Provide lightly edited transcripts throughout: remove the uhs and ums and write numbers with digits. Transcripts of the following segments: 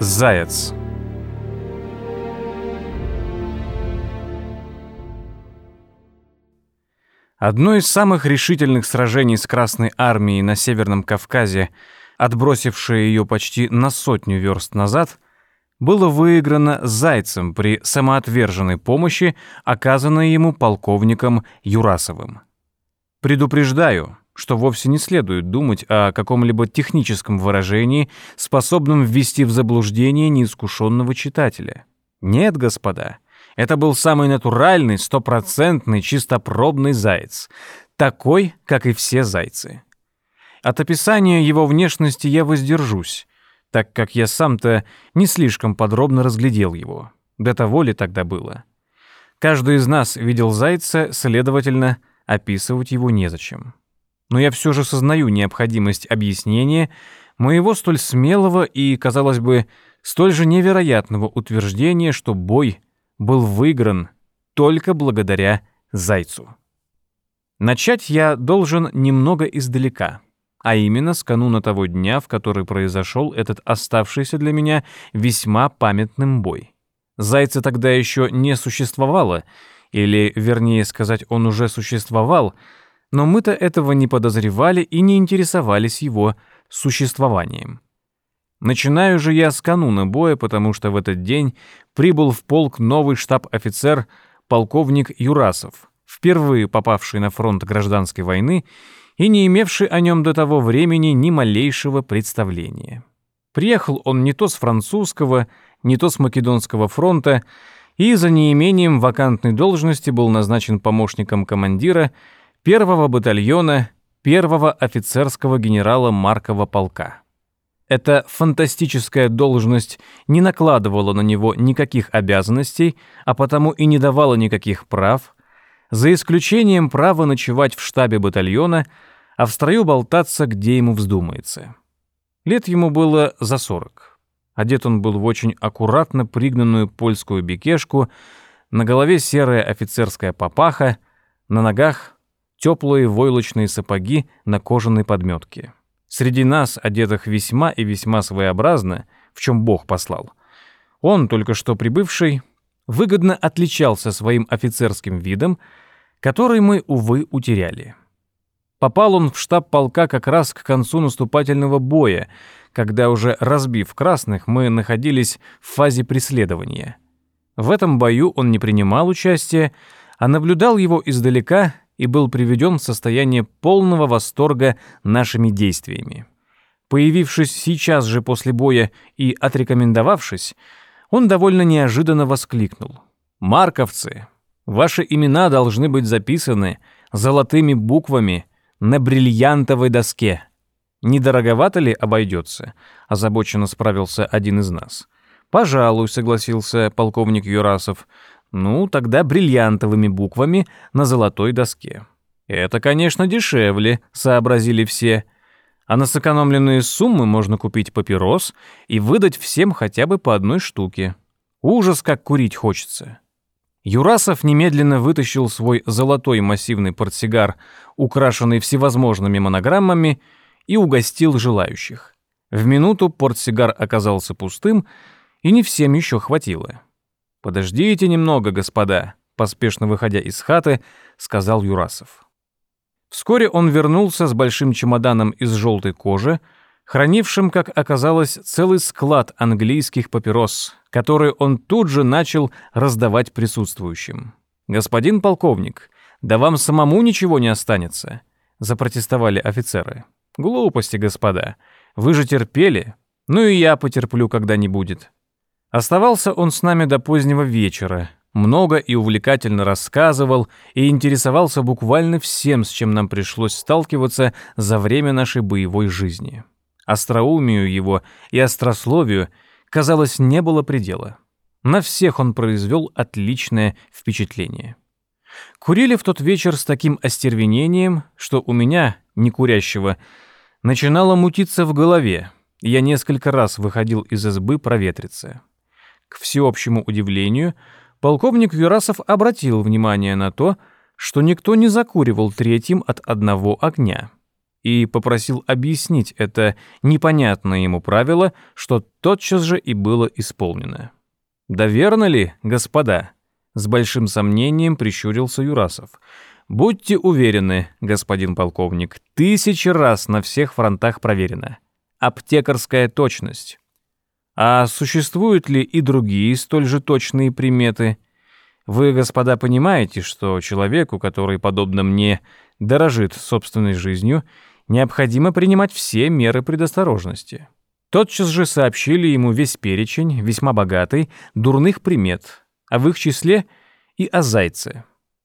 Заяц. Одно из самых решительных сражений с Красной армией на Северном Кавказе, отбросившее ее почти на 100 верст назад, было выиграно Зайцем при самоотверженной помощи, оказанной ему полковником Юрасовым. Предупреждаю, что вовсе не следует думать о каком-либо техническом выражении, способном ввести в заблуждение неискушенного читателя. Нет, господа, это был самый натуральный, стопроцентный, чистопробный заяц, такой, как и все зайцы. От описания его внешности я воздержусь, так как я сам-то не слишком подробно разглядел его. До того ли тогда было? Каждый из нас видел зайца, следовательно, описывать его незачем. Но я все же сознаю необходимость объяснения моего столь смелого и, казалось бы, столь же невероятного утверждения, что бой был выигран только благодаря зайцу. Начать я должен немного издалека, а именно с кануна того дня, в который произошел этот оставшийся для меня весьма памятным бой. Зайца тогда еще не существовало, или, вернее сказать, он уже существовал, но мы-то этого не подозревали и не интересовались его существованием. Начинаю же я с кануна боя, потому что в этот день прибыл в полк новый штаб-офицер полковник Юрасов, впервые попавший на фронт гражданской войны и не имевший о нем до того времени ни малейшего представления. Приехал он не то с французского, не то с Македонского фронта, и за неимением вакантной должности был назначен помощником командира 1-го батальона 1-го офицерского генерала Маркова полка. Эта фантастическая должность не накладывала на него никаких обязанностей, а потому и не давала никаких прав, за исключением права ночевать в штабе батальона, а в строю болтаться, где ему вздумается. Лет ему было за 40. Одет он был в очень аккуратно пригнанную польскую бекешку, на голове серая офицерская папаха, на ногах теплые войлочные сапоги на кожаной подметке. Среди нас, одетых весьма и весьма своеобразно, в чем Бог послал, он, только что прибывший, выгодно отличался своим офицерским видом, который мы, увы, утеряли. Попал он в штаб полка как раз к концу наступательного боя, когда уже разбив красных, мы находились в фазе преследования. В этом бою он не принимал участия, а наблюдал его издалека и был приведен в состояние полного восторга нашими действиями. Появившись сейчас же после боя и отрекомендовавшись, он довольно неожиданно воскликнул: «Марковцы, ваши имена должны быть записаны золотыми буквами на бриллиантовой доске. Не дороговато ли обойдется?» — озабоченно справился один из нас. «Пожалуй», — согласился полковник Юрасов. «Ну, тогда бриллиантовыми буквами на золотой доске». «Это, конечно, дешевле», — сообразили все. «А на сэкономленные суммы можно купить папирос и выдать всем хотя бы по одной штуке. Ужас, как курить хочется». Юрасов немедленно вытащил свой золотой массивный портсигар, украшенный всевозможными монограммами, и угостил желающих. В минуту портсигар оказался пустым, и не всем еще хватило. «Подождите немного, господа», — поспешно выходя из хаты, сказал Юрасов. Вскоре он вернулся с большим чемоданом из желтой кожи, хранившим, как оказалось, целый склад английских папирос, которые он тут же начал раздавать присутствующим. «Господин полковник, да вам самому ничего не останется», — запротестовали офицеры. «Глупости, господа. Вы же терпели. Ну и я потерплю, когда не будет». Оставался он с нами до позднего вечера, много и увлекательно рассказывал и интересовался буквально всем, с чем нам пришлось сталкиваться за время нашей боевой жизни. Остроумию его и острословию, казалось, не было предела. На всех он произвел отличное впечатление. Курили в тот вечер с таким остервенением, что у меня, некурящего, начинало мутиться в голове, и я несколько раз выходил из избы проветриться. К всеобщему удивлению, полковник Юрасов обратил внимание на то, что никто не закуривал третьим от одного огня. и попросил объяснить это непонятное ему правило, что тотчас же и было исполнено. «Да верно ли, господа?» — с большим сомнением прищурился Юрасов. «Будьте уверены, господин полковник, 1000 раз на всех фронтах проверено. Аптекарская точность. А существуют ли и другие столь же точные приметы? Вы, господа, понимаете, что человеку, который, подобно мне, дорожит собственной жизнью, необходимо принимать все меры предосторожности». Тотчас же сообщили ему весь перечень, весьма богатый, дурных примет, а в их числе и о зайце.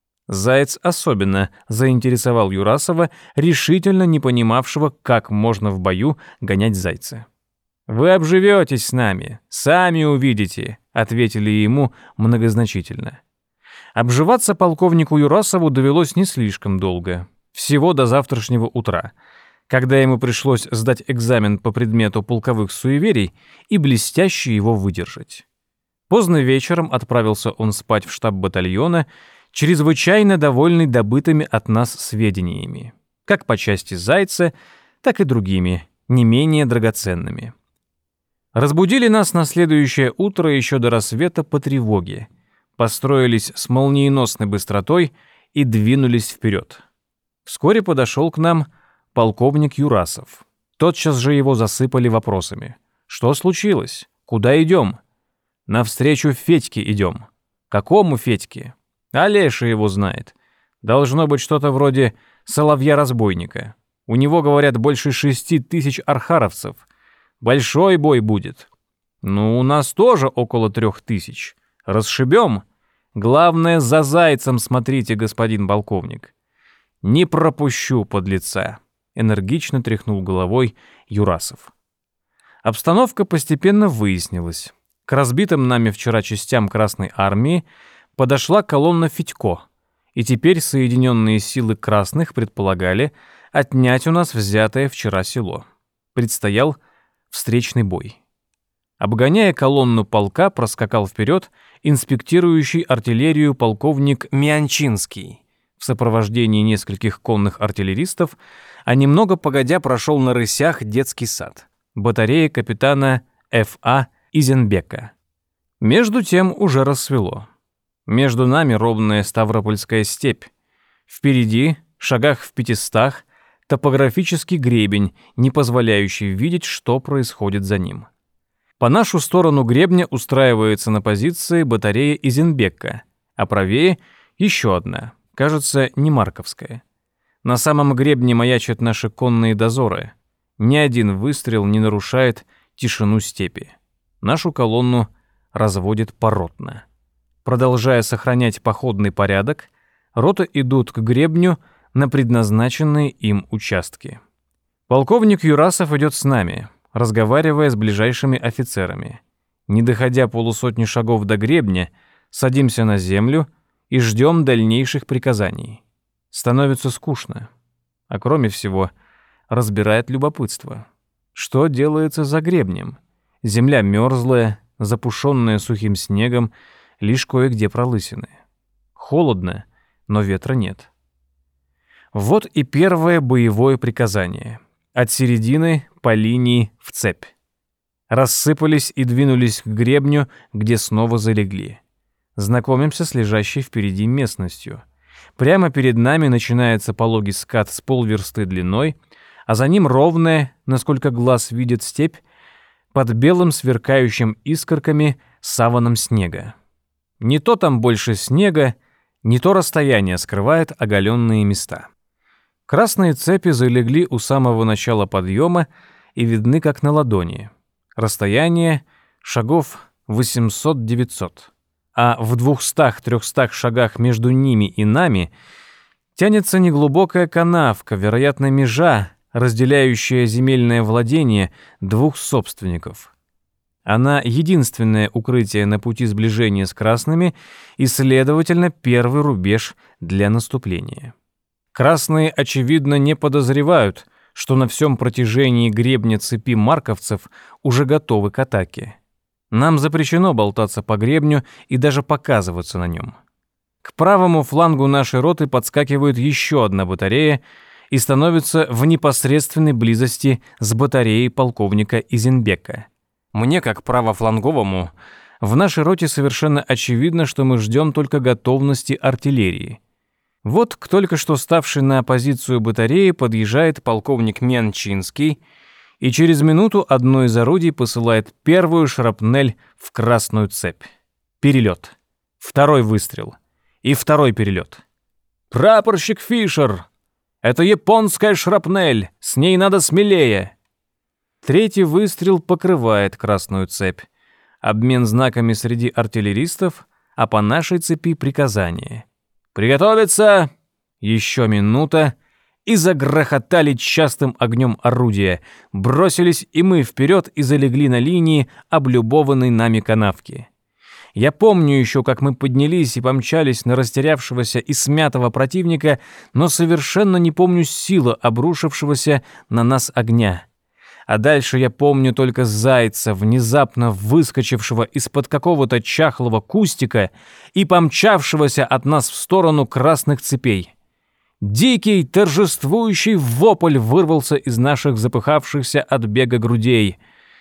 Заяц особенно заинтересовал Юрасова, решительно не понимавшего, как можно в бою гонять зайца. «Вы обживетесь с нами, сами увидите», — ответили ему многозначительно. Обживаться полковнику Юрасову довелось не слишком долго, всего до завтрашнего утра, когда ему пришлось сдать экзамен по предмету полковых суеверий и блестяще его выдержать. Поздно вечером отправился он спать в штаб батальона, чрезвычайно довольный добытыми от нас сведениями, как по части зайца, так и другими, не менее драгоценными. Разбудили нас на следующее утро еще до рассвета по тревоге, построились с молниеносной быстротой и двинулись вперед. Вскоре подошел к нам полковник Юрасов. Тотчас же его засыпали вопросами. «Что случилось? Куда идем?» «Навстречу Федьке идем». «Какому Федьке?» «А Леша его знает. Должно быть что-то вроде соловья-разбойника. У него, говорят, больше 6000 архаровцев. Большой бой будет». «Ну, у нас тоже около 3000. Расшибем. Главное, за зайцем смотрите, господин полковник». «Не пропущу, подлеца», — энергично тряхнул головой Юрасов. Обстановка постепенно выяснилась. К разбитым нами вчера частям Красной Армии подошла колонна Федько, и теперь соединенные силы красных предполагали отнять у нас взятое вчера село. Предстоял встречный бой. Обгоняя колонну полка, проскакал вперед инспектирующий артиллерию полковник Мианчинский в сопровождении нескольких конных артиллеристов, а немного погодя прошел на рысях детский сад, батарея капитана Ф.А. Изенбека. Между тем уже рассвело. Между нами ровная Ставропольская степь. Впереди, шагах в 500, топографический гребень, не позволяющий видеть, что происходит за ним. По нашу сторону гребня устраивается на позиции батарея Изенбека, а правее еще одна, кажется, Немарковская. На самом гребне маячат наши конные дозоры. Ни один выстрел не нарушает тишину степи. Нашу колонну разводит поротно. Продолжая сохранять походный порядок, роты идут к гребню на предназначенные им участки. Полковник Юрасов идет с нами, разговаривая с ближайшими офицерами. Не доходя полусотни шагов до гребня, садимся на землю и ждем дальнейших приказаний. Становится скучно. А кроме всего, разбирает любопытство. Что делается за гребнем? Земля мерзлая, запушенная сухим снегом, лишь кое-где пролысины. Холодно, но ветра нет. Вот и первое боевое приказание. От середины по линии в цепь. Рассыпались и двинулись к гребню, где снова залегли. Знакомимся с лежащей впереди местностью. Прямо перед нами начинается пологий скат с полверсты длиной, а за ним ровная, насколько глаз видит, степь под белым сверкающим искорками саваном снега. Не то там больше снега, не то расстояние скрывает оголенные места. Красные цепи залегли у самого начала подъема и видны как на ладони. Расстояние шагов 800-900, а в 200-300 шагах между ними и нами тянется неглубокая канавка, вероятно, межа, разделяющая земельное владение двух собственников. Она единственное укрытие на пути сближения с красными и, следовательно, первый рубеж для наступления. Красные, очевидно, не подозревают, что на всем протяжении гребня цепи марковцев уже готовы к атаке. Нам запрещено болтаться по гребню и даже показываться на нем. К правому флангу нашей роты подскакивает еще одна батарея и становится в непосредственной близости с батареей полковника Изенбека. Мне, как правофланговому, в нашей роте совершенно очевидно, что мы ждем только готовности артиллерии. Вот к только что ставшей на позицию батареи подъезжает полковник Менчинский, и через минуту одно из орудий посылает первую шрапнель в красную цепь. Перелет. Второй выстрел. И второй перелет. «Прапорщик Фишер! Это японская шрапнель! С ней надо смелее!» Третий выстрел покрывает красную цепь. Обмен знаками среди артиллеристов, а по нашей цепи приказание. «Приготовиться!» Еще минута, и загрохотали частым огнем орудия. Бросились и мы вперед и залегли на линии облюбованной нами канавки. Я помню еще, как мы поднялись и помчались на растерявшегося и смятого противника, но совершенно не помню силы обрушившегося на нас огня. А дальше я помню только зайца, внезапно выскочившего из-под какого-то чахлого кустика и помчавшегося от нас в сторону красных цепей. Дикий, торжествующий вопль вырвался из наших запыхавшихся от бега грудей.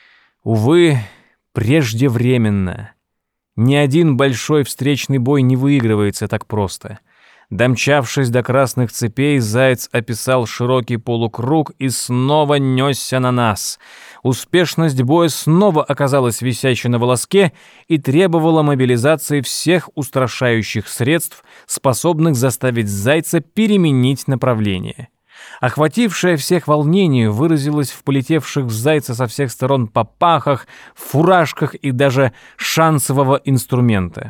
Увы, преждевременно. Ни один большой встречный бой не выигрывается так просто. Домчавшись до красных цепей, заяц описал широкий полукруг и снова несся на нас. Успешность боя снова оказалась висящей на волоске и требовала мобилизации всех устрашающих средств, способных заставить зайца переменить направление. Охватившее всех волнение выразилось в полетевших в зайца со всех сторон попахах, фуражках и даже шансового инструмента.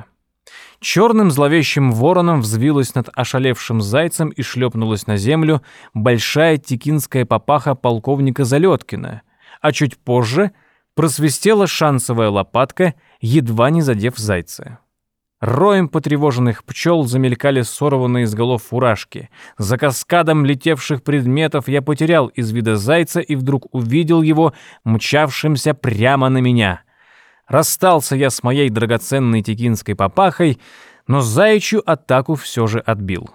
Черным зловещим вороном взвилась над ошалевшим зайцем и шлепнулась на землю большая текинская папаха полковника Залеткина, а чуть позже просвистела шансовая лопатка, едва не задев зайца. Роем потревоженных пчел замелькали сорванные с голов фуражки. За каскадом летевших предметов я потерял из вида зайца и вдруг увидел его мчавшимся прямо на меня. Расстался я с моей драгоценной текинской папахой, но заячью атаку все же отбил.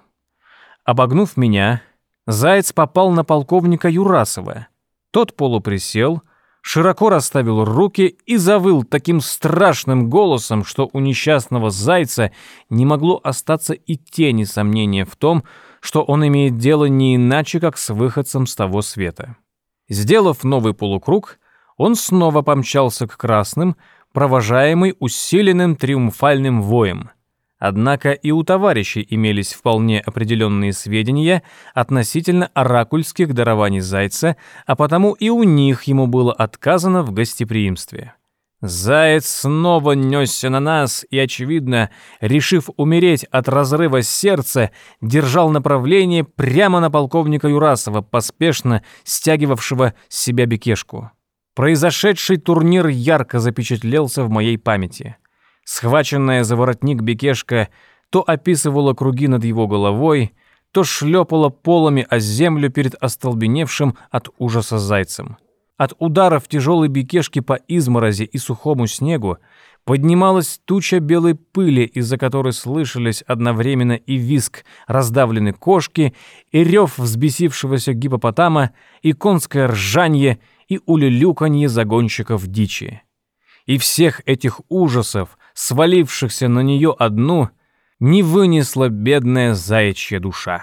Обогнув меня, заяц попал на полковника Юрасова. Тот полуприсел, широко расставил руки и завыл таким страшным голосом, что у несчастного зайца не могло остаться и тени сомнения в том, что он имеет дело не иначе, как с выходцем с того света. Сделав новый полукруг, он снова помчался к красным, провожаемый усиленным триумфальным воем. Однако и у товарищей имелись вполне определенные сведения относительно оракульских дарований зайца, а потому и у них ему было отказано в гостеприимстве. Заяц снова несся на нас и, очевидно, решив умереть от разрыва сердца, держал направление прямо на полковника Юрасова, поспешно стягивавшего с себя бекешку. Произошедший турнир ярко запечатлелся в моей памяти. Схваченная за воротник бекешка то описывала круги над его головой, то шлепала полами о землю перед остолбеневшим от ужаса зайцем. От ударов тяжелой бекешки по изморози и сухому снегу поднималась туча белой пыли, из-за которой слышались одновременно и визг раздавленной кошки, и рев взбесившегося гипопотама, и конское ржанье, и улюлюканье загонщиков дичи. И всех этих ужасов, свалившихся на нее одну, не вынесла бедная заячья душа.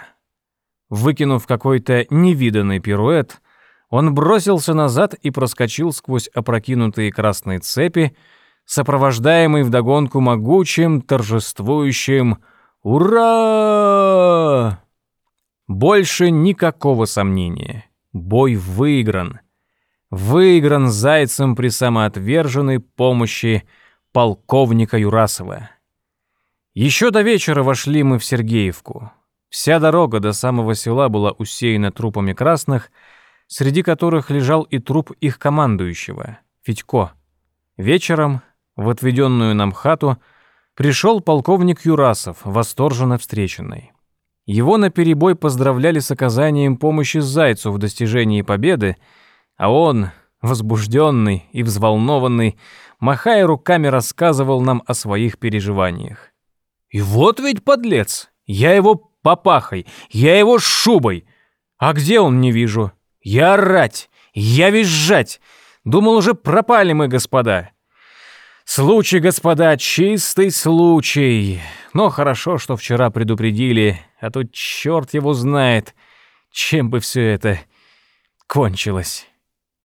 Выкинув какой-то невиданный пируэт, он бросился назад и проскочил сквозь опрокинутые красные цепи, сопровождаемый вдогонку могучим, торжествующим «Ура!». Больше никакого сомнения. Бой выигран. Выигран зайцем при самоотверженной помощи полковника Юрасова. Еще до вечера вошли мы в Сергеевку. Вся дорога до самого села была усеяна трупами красных, среди которых лежал и труп их командующего, Федько. Вечером в отведенную нам хату пришел полковник Юрасов, восторженно встреченный. Его наперебой поздравляли с оказанием помощи зайцу в достижении победы, а он, возбужденный и взволнованный, махая руками, рассказывал нам о своих переживаниях. «И вот ведь подлец! Я его папахой, я его шубой! А где он, не вижу? Я орать, я визжать. Думал, уже пропали мы, господа. Случай, господа, чистый случай. Но хорошо, что вчера предупредили, а то черт его знает, чем бы все это кончилось.